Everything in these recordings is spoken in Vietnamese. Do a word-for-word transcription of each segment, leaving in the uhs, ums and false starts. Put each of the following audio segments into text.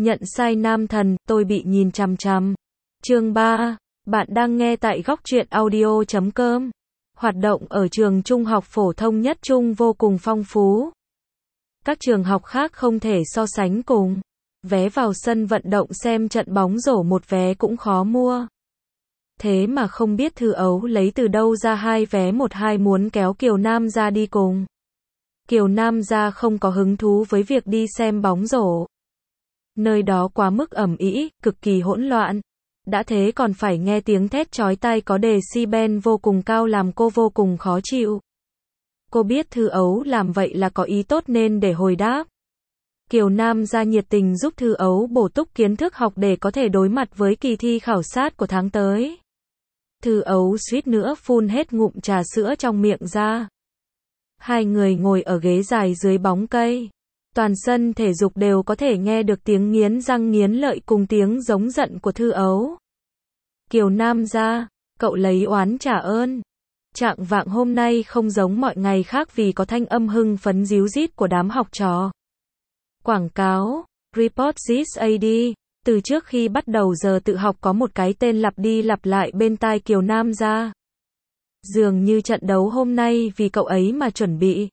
Nhận sai nam thần, tôi bị nhìn chằm chằm. Chương ba. Bạn đang nghe tại góc truyện audio chấm com. Hoạt động ở trường trung học phổ thông Nhất Trung vô cùng phong phú. Các trường học khác không thể so sánh cùng. Vé vào sân vận động xem trận bóng rổ một vé cũng khó mua. Thế mà không biết Thư Ấu lấy từ đâu ra hai vé một hai muốn kéo Kiều Nam ra đi cùng. Kiều Nam ra không có hứng thú với việc đi xem bóng rổ. Nơi đó quá mức ầm ĩ, cực kỳ hỗn loạn. Đã thế còn phải nghe tiếng thét chói tai có decibel vô cùng cao làm cô vô cùng khó chịu. Cô biết Thư Ấu làm vậy là có ý tốt nên để hồi đáp. Kiều Nam ra nhiệt tình giúp Thư Ấu bổ túc kiến thức học để có thể đối mặt với kỳ thi khảo sát của tháng tới. Thư Ấu suýt nữa phun hết ngụm trà sữa trong miệng ra. Hai người ngồi ở ghế dài dưới bóng cây. Toàn sân thể dục đều có thể nghe được tiếng nghiến răng nghiến lợi cùng tiếng giống giận của Thư Ấu. Kiều Nam ra, cậu lấy oán trả ơn. Trạng vạng hôm nay không giống mọi ngày khác vì có thanh âm hưng phấn ríu rít của đám học trò. Quảng cáo, Report this a đê. Từ trước khi bắt đầu giờ tự học có một cái tên lặp đi lặp lại bên tai Kiều Nam ra. Dường như trận đấu hôm nay vì cậu ấy mà chuẩn bị.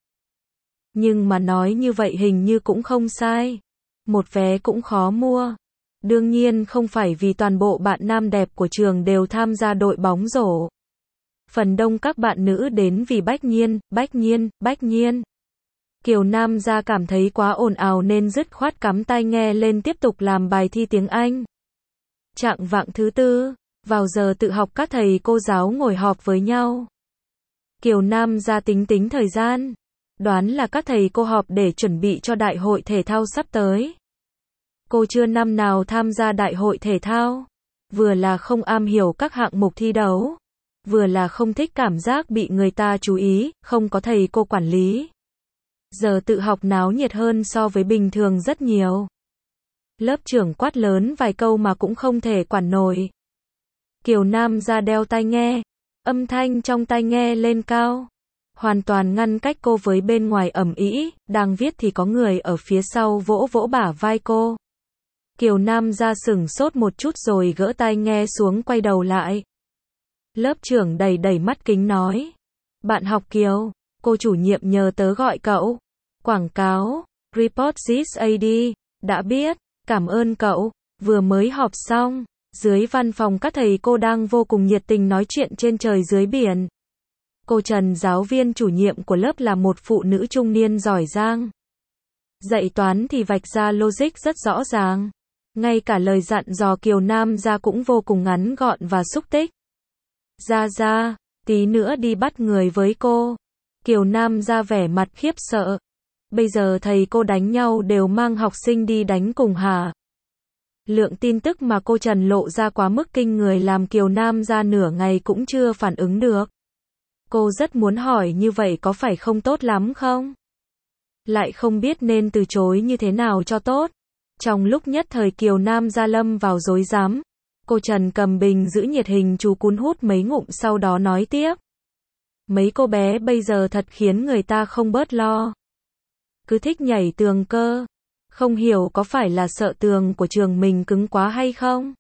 Nhưng mà nói như vậy hình như cũng không sai. Một vé cũng khó mua. Đương nhiên không phải vì toàn bộ bạn nam đẹp của trường đều tham gia đội bóng rổ. Phần đông các bạn nữ đến vì Bách Nhiên, Bách Nhiên, Bách Nhiên. Kiều Nam ra cảm thấy quá ồn ào nên dứt khoát cắm tai nghe lên tiếp tục làm bài thi tiếng Anh. Trạng vạng thứ tư, vào giờ tự học các thầy cô giáo ngồi họp với nhau. Kiều Nam ra tính tính thời gian. Đoán là các thầy cô họp để chuẩn bị cho đại hội thể thao sắp tới. Cô chưa năm nào tham gia đại hội thể thao. Vừa là không am hiểu các hạng mục thi đấu. Vừa là không thích cảm giác bị người ta chú ý, không có thầy cô quản lý. Giờ tự học náo nhiệt hơn so với bình thường rất nhiều. Lớp trưởng quát lớn vài câu mà cũng không thể quản nổi. Kiều Nam ra đeo tai nghe. Âm thanh trong tai nghe lên cao. Hoàn toàn ngăn cách cô với bên ngoài ầm ĩ, đang viết thì có người ở phía sau vỗ vỗ bả vai cô. Kiều Nam ra sửng sốt một chút rồi gỡ tai nghe xuống quay đầu lại. Lớp trưởng đầy đầy mắt kính nói. Bạn học Kiều, cô chủ nhiệm nhờ tớ gọi cậu. Quảng cáo, Report this a đê, đã biết, cảm ơn cậu, vừa mới họp xong. Dưới văn phòng các thầy cô đang vô cùng nhiệt tình nói chuyện trên trời dưới biển. Cô Trần giáo viên chủ nhiệm của lớp là một phụ nữ trung niên giỏi giang. Dạy toán thì vạch ra logic rất rõ ràng. Ngay cả lời dặn dò Kiều Nam ra cũng vô cùng ngắn gọn và xúc tích. Ra ra, tí nữa đi bắt người với cô. Kiều Nam ra vẻ mặt khiếp sợ. Bây giờ thầy cô đánh nhau đều mang học sinh đi đánh cùng hả? Lượng tin tức mà cô Trần lộ ra quá mức kinh người làm Kiều Nam ra nửa ngày cũng chưa phản ứng được. Cô rất muốn hỏi như vậy có phải không tốt lắm không? Lại không biết nên từ chối như thế nào cho tốt. Trong lúc nhất thời Kiều Nam ra lâm vào rối rắm. Cô Trần cầm bình giữ nhiệt hình chú cún hút mấy ngụm sau đó nói tiếp. Mấy cô bé bây giờ thật khiến người ta không bớt lo. Cứ thích nhảy tường cơ. Không hiểu có phải là sợ tường của trường mình cứng quá hay không?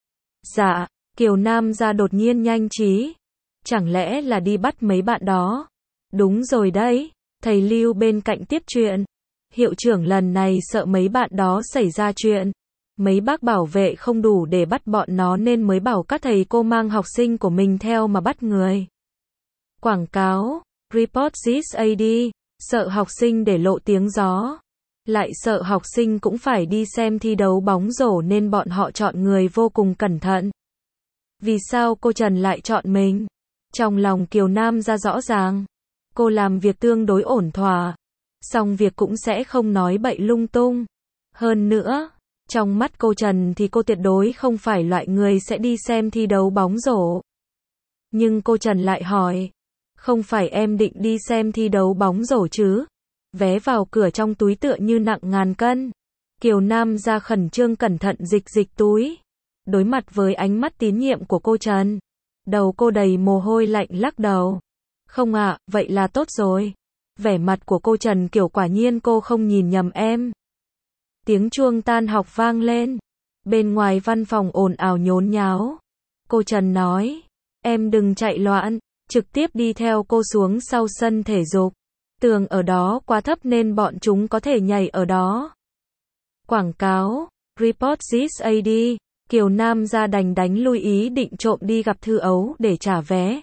Dạ, Kiều Nam ra đột nhiên nhanh trí. Chẳng lẽ là đi bắt mấy bạn đó? Đúng rồi đấy, thầy Lưu bên cạnh tiếp chuyện. Hiệu trưởng lần này sợ mấy bạn đó xảy ra chuyện. Mấy bác bảo vệ không đủ để bắt bọn nó nên mới bảo các thầy cô mang học sinh của mình theo mà bắt người. Quảng cáo, Report this a đê, sợ học sinh để lộ tiếng gió. Lại sợ học sinh cũng phải đi xem thi đấu bóng rổ nên bọn họ chọn người vô cùng cẩn thận. Vì sao cô Trần lại chọn mình? Trong lòng Kiều Nam ra rõ ràng. Cô làm việc tương đối ổn thỏa. Xong việc cũng sẽ không nói bậy lung tung. Hơn nữa, trong mắt cô Trần thì cô tuyệt đối không phải loại người sẽ đi xem thi đấu bóng rổ. Nhưng cô Trần lại hỏi. Không phải em định đi xem thi đấu bóng rổ chứ? Vé vào cửa trong túi tựa như nặng ngàn cân. Kiều Nam ra khẩn trương cẩn thận dịch dịch túi. Đối mặt với ánh mắt tín nhiệm của cô Trần. Đầu cô đầy mồ hôi lạnh lắc đầu. Không ạ, à, vậy là tốt rồi. Vẻ mặt của cô Trần kiểu quả nhiên cô không nhìn nhầm em. Tiếng chuông tan học vang lên. Bên ngoài văn phòng ồn ào nhốn nháo. Cô Trần nói, em đừng chạy loạn, trực tiếp đi theo cô xuống sau sân thể dục. Tường ở đó quá thấp nên bọn chúng có thể nhảy ở đó. Quảng cáo, Report this a đê, Kiều Nam ra đành đánh lui ý định trộm đi gặp Thư Ấu để trả vé.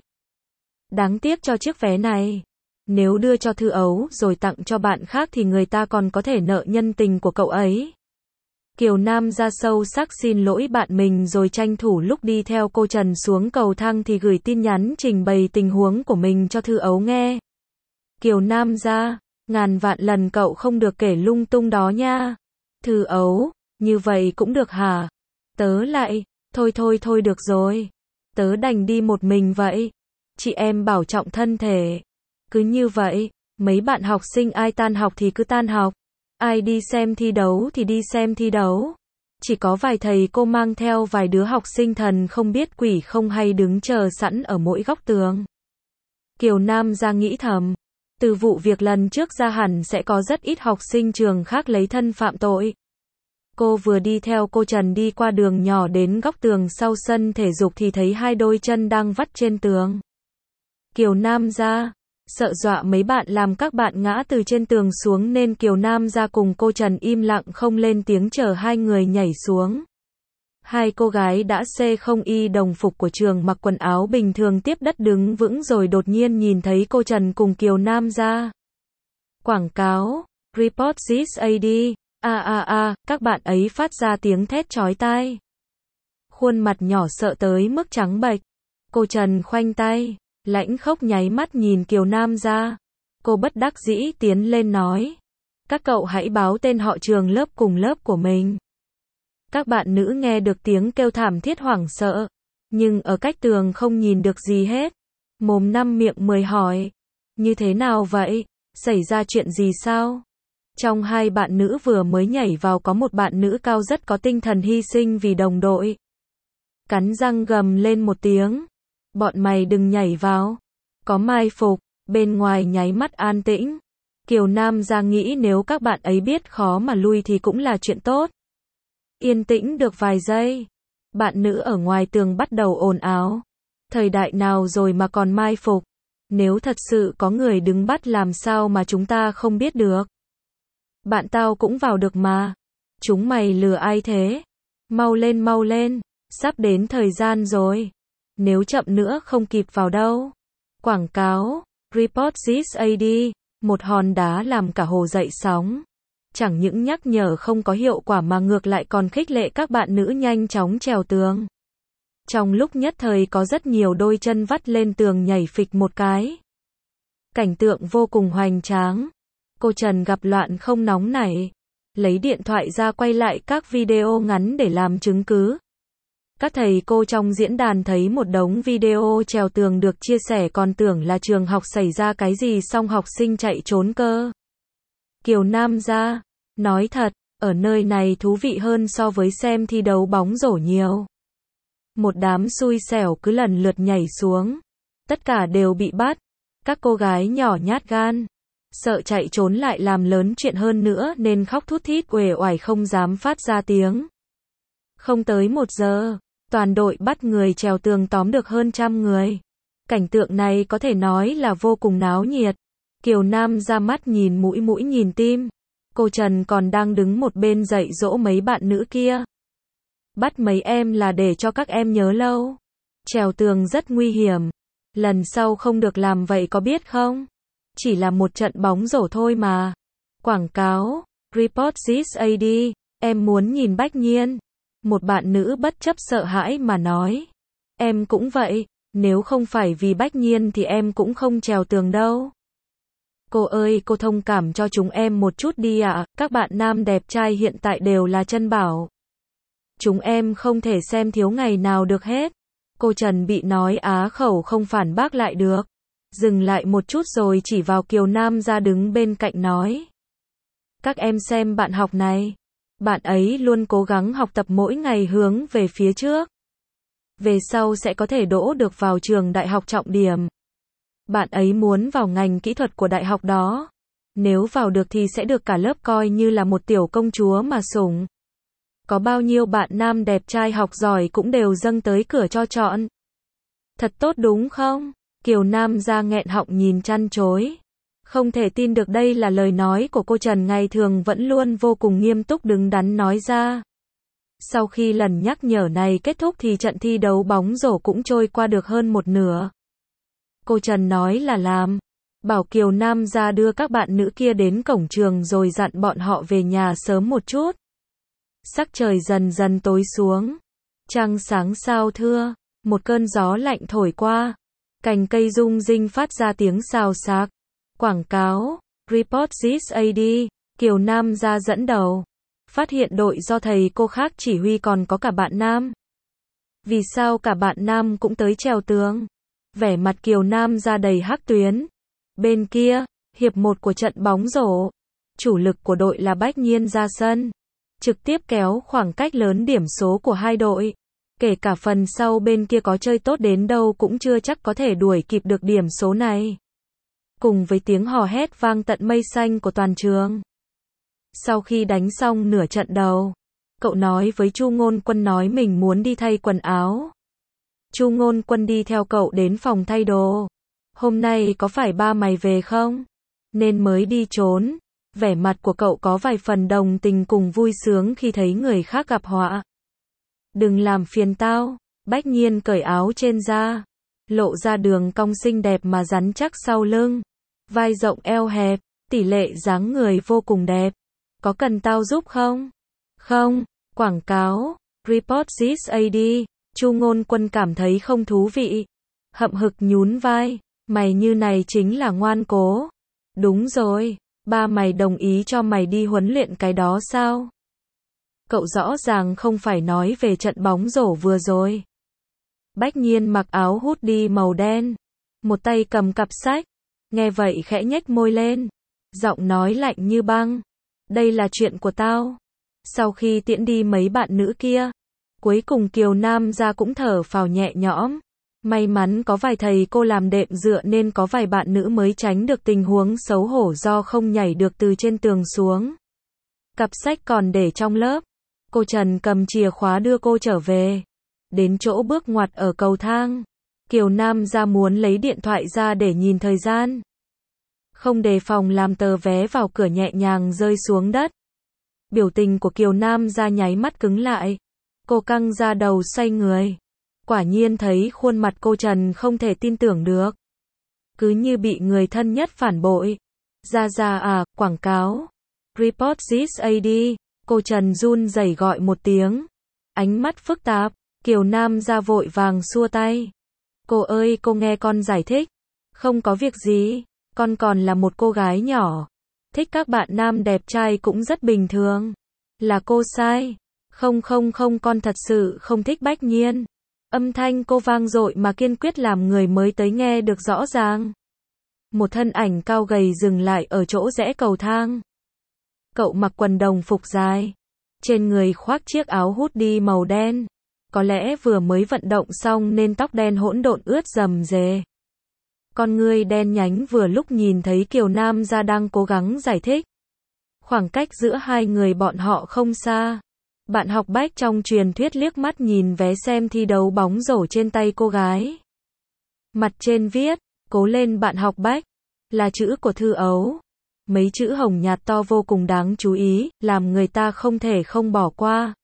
Đáng tiếc cho chiếc vé này. Nếu đưa cho Thư Ấu rồi tặng cho bạn khác thì người ta còn có thể nợ nhân tình của cậu ấy. Kiều Nam ra sâu sắc xin lỗi bạn mình rồi tranh thủ lúc đi theo cô Trần xuống cầu thang thì gửi tin nhắn trình bày tình huống của mình cho Thư Ấu nghe. Kiều Nam ra, ngàn vạn lần cậu không được kể lung tung đó nha. Thư Ấu, như vậy cũng được hả? Tớ lại, thôi thôi thôi được rồi. Tớ đành đi một mình vậy. Chị em bảo trọng thân thể. Cứ như vậy, mấy bạn học sinh ai tan học thì cứ tan học. Ai đi xem thi đấu thì đi xem thi đấu. Chỉ có vài thầy cô mang theo vài đứa học sinh thần không biết quỷ không hay đứng chờ sẵn ở mỗi góc tường. Kiều Nam ra nghĩ thầm. Từ vụ việc lần trước ra hẳn sẽ có rất ít học sinh trường khác lấy thân phạm tội. Cô vừa đi theo cô Trần đi qua đường nhỏ đến góc tường sau sân thể dục thì thấy hai đôi chân đang vắt trên tường. Kiều Nam ra, sợ dọa mấy bạn làm các bạn ngã từ trên tường xuống nên Kiều Nam ra cùng cô Trần im lặng không lên tiếng chờ hai người nhảy xuống. Hai cô gái đã xê không y đồng phục của trường mặc quần áo bình thường tiếp đất đứng vững rồi đột nhiên nhìn thấy cô Trần cùng Kiều Nam ra. Quảng cáo, Report this a đê, a a a, các bạn ấy phát ra tiếng thét chói tai. Khuôn mặt nhỏ sợ tới mức trắng bệch. Cô Trần khoanh tay, lãnh khốc nháy mắt nhìn Kiều Nam ra. Cô bất đắc dĩ tiến lên nói. Các cậu hãy báo tên họ trường lớp cùng lớp của mình. Các bạn nữ nghe được tiếng kêu thảm thiết hoảng sợ, nhưng ở cách tường không nhìn được gì hết. Mồm năm miệng mười hỏi. Như thế nào vậy? Xảy ra chuyện gì sao? Trong hai bạn nữ vừa mới nhảy vào có một bạn nữ cao rất có tinh thần hy sinh vì đồng đội. Cắn răng gầm lên một tiếng. Bọn mày đừng nhảy vào. Có mai phục, bên ngoài nháy mắt an tĩnh. Kiều Nam ra nghĩ nếu các bạn ấy biết khó mà lui thì cũng là chuyện tốt. Yên tĩnh được vài giây. Bạn nữ ở ngoài tường bắt đầu ồn ào. Thời đại nào rồi mà còn mai phục. Nếu thật sự có người đứng bắt làm sao mà chúng ta không biết được. Bạn tao cũng vào được mà. Chúng mày lừa ai thế? Mau lên mau lên. Sắp đến thời gian rồi. Nếu chậm nữa không kịp vào đâu. Quảng cáo, Report this a đê, một hòn đá làm cả hồ dậy sóng. Chẳng những nhắc nhở không có hiệu quả mà ngược lại còn khích lệ các bạn nữ nhanh chóng trèo tường. Trong lúc nhất thời có rất nhiều đôi chân vắt lên tường nhảy phịch một cái. Cảnh tượng vô cùng hoành tráng. Cô Trần gặp loạn không nóng nảy. Lấy điện thoại ra quay lại các video ngắn để làm chứng cứ. Các thầy cô trong diễn đàn thấy một đống video trèo tường được chia sẻ còn tưởng là trường học xảy ra cái gì xong học sinh chạy trốn cơ. Kiều Nam ra, nói thật, ở nơi này thú vị hơn so với xem thi đấu bóng rổ nhiều. Một đám xui xẻo cứ lần lượt nhảy xuống. Tất cả đều bị bắt. Các cô gái nhỏ nhát gan. Sợ chạy trốn lại làm lớn chuyện hơn nữa nên khóc thút thít uể oải không dám phát ra tiếng. Không tới một giờ, toàn đội bắt người trèo tường tóm được hơn trăm người. Cảnh tượng này có thể nói là vô cùng náo nhiệt. Kiều Nam ra mắt nhìn mũi mũi nhìn tim. Cô Trần còn đang đứng một bên dạy dỗ mấy bạn nữ kia. Bắt mấy em là để cho các em nhớ lâu. Trèo tường rất nguy hiểm. Lần sau không được làm vậy có biết không? Chỉ là một trận bóng rổ thôi mà. Quảng cáo, Report this a đê, em muốn nhìn Bách Nhiên. Một bạn nữ bất chấp sợ hãi mà nói. Em cũng vậy, nếu không phải vì Bách Nhiên thì em cũng không trèo tường đâu. Cô ơi, cô thông cảm cho chúng em một chút đi ạ, à. Các bạn nam đẹp trai hiện tại đều là chân bảo. Chúng em không thể xem thiếu ngày nào được hết. Cô Trần bị nói á khẩu không phản bác lại được. Dừng lại một chút rồi chỉ vào Kiều Nam ra đứng bên cạnh nói. Các em xem bạn học này. Bạn ấy luôn cố gắng học tập mỗi ngày hướng về phía trước. Về sau sẽ có thể đỗ được vào trường đại học trọng điểm. Bạn ấy muốn vào ngành kỹ thuật của đại học đó. Nếu vào được thì sẽ được cả lớp coi như là một tiểu công chúa mà sủng. Có bao nhiêu bạn nam đẹp trai học giỏi cũng đều dâng tới cửa cho chọn. Thật tốt đúng không? Kiều Nam gia nghẹn họng nhìn chăn chối. Không thể tin được đây là lời nói của cô Trần ngày thường vẫn luôn vô cùng nghiêm túc đứng đắn nói ra. Sau khi lần nhắc nhở này kết thúc thì trận thi đấu bóng rổ cũng trôi qua được hơn một nửa. Cô Trần nói là làm. Bảo Kiều Nam gia đưa các bạn nữ kia đến cổng trường rồi dặn bọn họ về nhà sớm một chút. Sắc trời dần dần tối xuống. Trăng sáng sao thưa. Một cơn gió lạnh thổi qua. Cành cây rung rinh phát ra tiếng xào xạc. Quảng cáo. Report this a đê. Kiều Nam gia dẫn đầu. Phát hiện đội do thầy cô khác chỉ huy còn có cả bạn nam. Vì sao cả bạn nam cũng tới trèo tường? Vẻ mặt Kiều Nam gia đầy hắc tuyến. Bên kia, hiệp một của trận bóng rổ. Chủ lực của đội là Bách Nhiên ra sân. Trực tiếp kéo khoảng cách lớn điểm số của hai đội. Kể cả phần sau bên kia có chơi tốt đến đâu cũng chưa chắc có thể đuổi kịp được điểm số này. Cùng với tiếng hò hét vang tận mây xanh của toàn trường. Sau khi đánh xong nửa trận đầu, cậu nói với Chu Ngôn Quân nói mình muốn đi thay quần áo. Chu Ngôn Quân đi theo cậu đến phòng thay đồ. Hôm nay có phải ba mày về không? Nên mới đi trốn. Vẻ mặt của cậu có vài phần đồng tình cùng vui sướng khi thấy người khác gặp họa. Đừng làm phiền tao. Bách Nhiên cởi áo trên ra. Lộ ra đường cong xinh đẹp mà rắn chắc sau lưng. Vai rộng eo hẹp. Tỷ lệ dáng người vô cùng đẹp. Có cần tao giúp không? Không. Quảng cáo. Report this a đê. Chu Ngôn Quân cảm thấy không thú vị. Hậm hực nhún vai. Mày như này chính là ngoan cố. Đúng rồi. Ba mày đồng ý cho mày đi huấn luyện cái đó sao? Cậu rõ ràng không phải nói về trận bóng rổ vừa rồi. Bách Nhiên mặc áo hoodie màu đen. Một tay cầm cặp sách. Nghe vậy khẽ nhếch môi lên. Giọng nói lạnh như băng. Đây là chuyện của tao. Sau khi tiễn đi mấy bạn nữ kia, cuối cùng Kiều Nam gia cũng thở phào nhẹ nhõm. May mắn có vài thầy cô làm đệm dựa nên có vài bạn nữ mới tránh được tình huống xấu hổ do không nhảy được từ trên tường xuống. Cặp sách còn để trong lớp. Cô Trần cầm chìa khóa đưa cô trở về. Đến chỗ bước ngoặt ở cầu thang. Kiều Nam gia muốn lấy điện thoại ra để nhìn thời gian. Không đề phòng làm tờ vé vào cửa nhẹ nhàng rơi xuống đất. Biểu tình của Kiều Nam gia nháy mắt cứng lại. Cô căng ra đầu xoay người. Quả nhiên thấy khuôn mặt cô Trần không thể tin tưởng được. Cứ như bị người thân nhất phản bội. Ra ra à, quảng cáo. Report this a đê. Cô Trần run rẩy gọi một tiếng. Ánh mắt phức tạp. Kiều Nam gia vội vàng xua tay. Cô ơi, cô nghe con giải thích. Không có việc gì. Con còn là một cô gái nhỏ. Thích các bạn nam đẹp trai cũng rất bình thường. Là cô sai. Không không không, con thật sự không thích Bách Nhiên. Âm thanh cô vang dội mà kiên quyết làm người mới tới nghe được rõ ràng. Một thân ảnh cao gầy dừng lại ở chỗ rẽ cầu thang. Cậu mặc quần đồng phục dài. Trên người khoác chiếc áo hoodie màu đen. Có lẽ vừa mới vận động xong nên tóc đen hỗn độn ướt rầm rề. Con ngươi đen nhánh vừa lúc nhìn thấy Kiều Nam gia đang cố gắng giải thích. Khoảng cách giữa hai người bọn họ không xa. Bạn học Bách trong truyền thuyết liếc mắt nhìn vé xem thi đấu bóng rổ trên tay cô gái. Mặt trên viết, cố lên bạn học Bách, là chữ của Thư Ấu. Mấy chữ hồng nhạt to vô cùng đáng chú ý, làm người ta không thể không bỏ qua.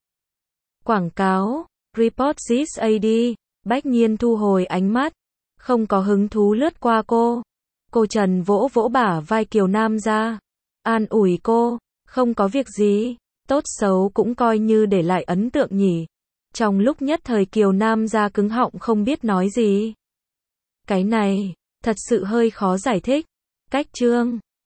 Quảng cáo, Report this a đê. Bách Nhiên thu hồi ánh mắt, không có hứng thú lướt qua cô. Cô Trần vỗ vỗ bả vai Kiều Nam gia, an ủi cô, không có việc gì, tốt xấu cũng coi như để lại ấn tượng nhỉ. Trong lúc nhất thời Kiều Nam gia cứng họng không biết nói gì. Cái này, thật sự hơi khó giải thích. Cách chương